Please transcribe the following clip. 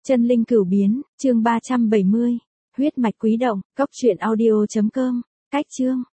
Chân linh cửu biến, chương 370. Huyết mạch quý động, cốc truyện audio.com. Cách chương.